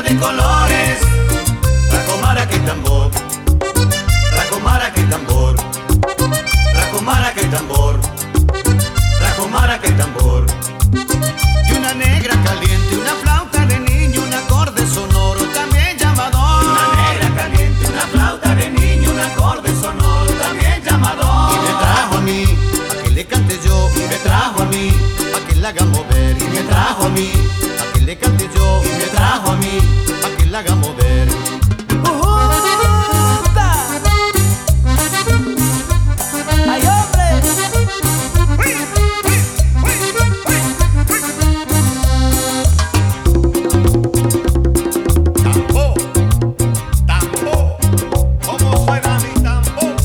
de colores. Trajo maraca y tambor, trajo maraca y tambor, trajo maraca y tambor, trajo maraca y tambor. Y una negra caliente, una flauta de niño, un acorde sonoro también llamador. Y una negra caliente, una flauta de niño, un acorde sonoro también llamador. Y me trajo a mí, a que le cante yo. Y me trajo a mí, a que la haga mover. Y me trajo a mí, a que le cante yo. Y me trajo a mí, a que la haga mover. ¡Ay, hombre! Tambor, tambor, ¿cómo suena mi tambor?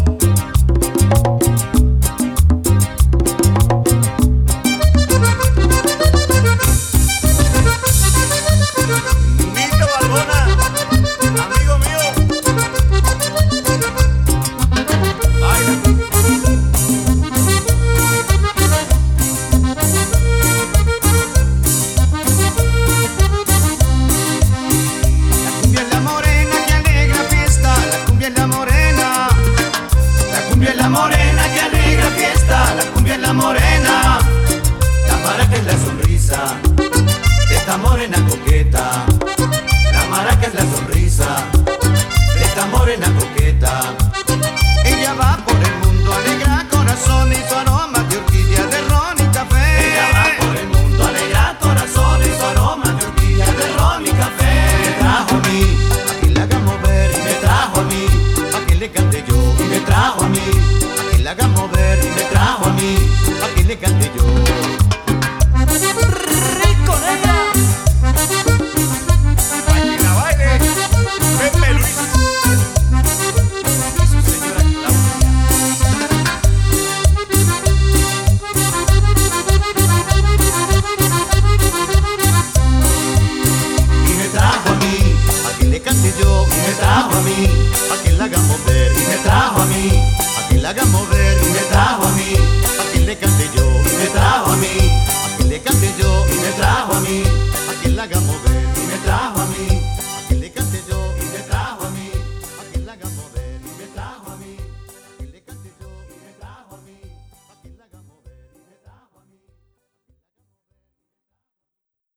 Nito Balbona, amigo mío. Baila. La cumbia es la morena que alegra fiesta. La cumbia es la morena. La cumbia es la morena que alegra fiesta. La cumbia es la morena. La maraca es la sonrisa de esta morena coqueta. La maraca es la sonrisa de esta morena coqueta. Ella va por el mundo, alegra corazón y su aroma de orquídea, de ron y café. Ella va por el mundo, alegra corazón y su aroma de orquídea, de ron y café. Me trajo a mí, a que la haga mover. Y me trajo a mí, a que le cante yo. Y me trajo a mí, a que la haga mover. Y me trajo a mí, a que le cante yo. ¡Rico, negra! Baila, baile, Pepe Luis y su señora Claudia. Y me trajo a mí, a que le cante yo. Y me trajo a mí, a que la haga mover. Y me trajo a mí, a que la haga mover. Y me trajo a mí, a que le cante yo. Y me trajo a mí, a que le cante yo. Y me trajo a mí, a que la haga mover.